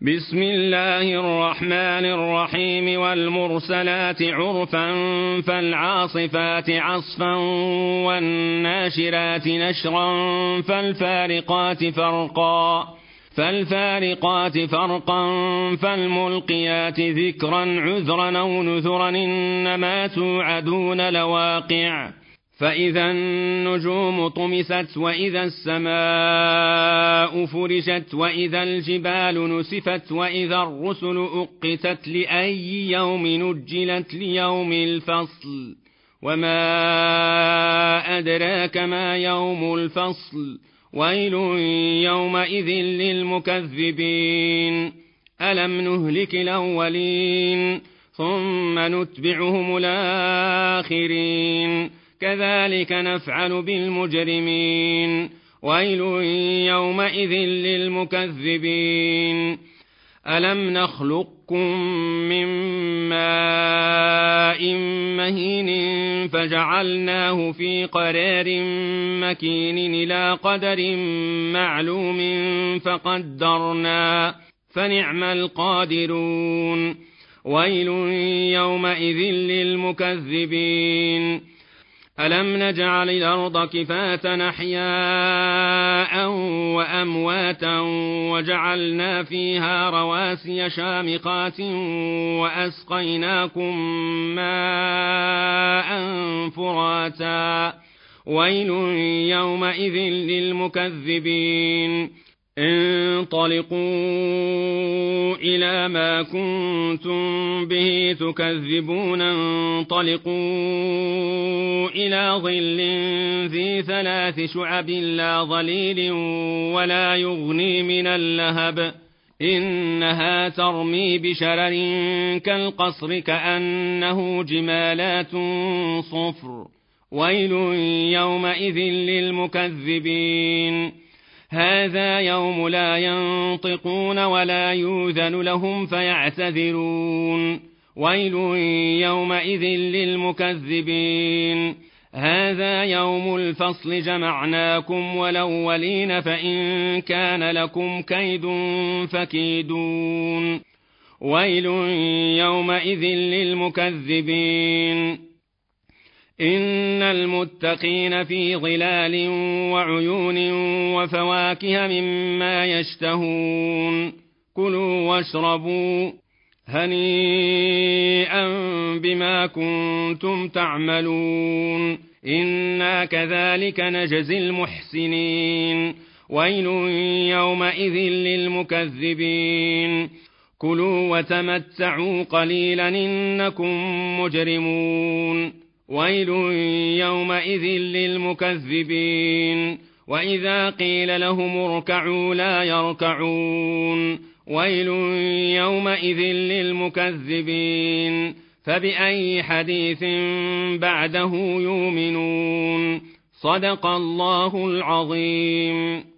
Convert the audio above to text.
بسم الله الرحمن الرحيم والمرسلات عرفا فالعاصفات عصفا والناشرات نشرا فالفارقات فرقا فالملقيات ذكرا عذرا أو نذرا إنما توعدون لواقع فإذا النجوم طمست وإذا السماء فرشت وإذا الجبال نسفت وإذا الرسل أقتت لأي يوم نجلت ليوم الفصل وما أدراك ما يوم الفصل ويل يومئذ للمكذبين ألم نهلك الأولين ثم نتبعهم الآخرين كذلك نفعل بالمجرمين ويل يومئذ للمكذبين ألم نخلقكم من ماء مهين فجعلناه في قرار مكين إلى قدر معلوم فقدرنا فنعم القادرون ويل يومئذ للمكذبين ألم نجعل الأرض كفاة أحياء وأمواتا وجعلنا فيها رواسي شامخات وأسقيناكم ماء فراتا ويل يومئذ للمكذبين انطلقوا إلى ما كنتم به تكذبون انطلقوا إلى ظل ذي 3 شعب لا ظليل ولا يغني من اللهب إنها ترمي بشرر كالقصر كأنه جمالات صفر ويل يومئذ للمكذبين هذا يوم لا ينطقون ولا يؤذن لهم فيعتذرون ويل يومئذ للمكذبين هذا يوم الفصل جمعناكم والأولين فإن كان لكم كيد فكيدون ويل يومئذ للمكذبين إن المتقين في ظلال وعيون وفواكه مما يشتهون كلوا واشربوا هنيئا بما كنتم تعملون إنا كذلك نجزي المحسنين ويل يومئذ للمكذبين كلوا وتمتعوا قليلا إنكم مجرمون ويل يومئذ للمكذبين وإذا قيل لهم اركعوا لا يركعون ويل يومئذ للمكذبين فبأي حديث بعده يؤمنون صدق الله العظيم.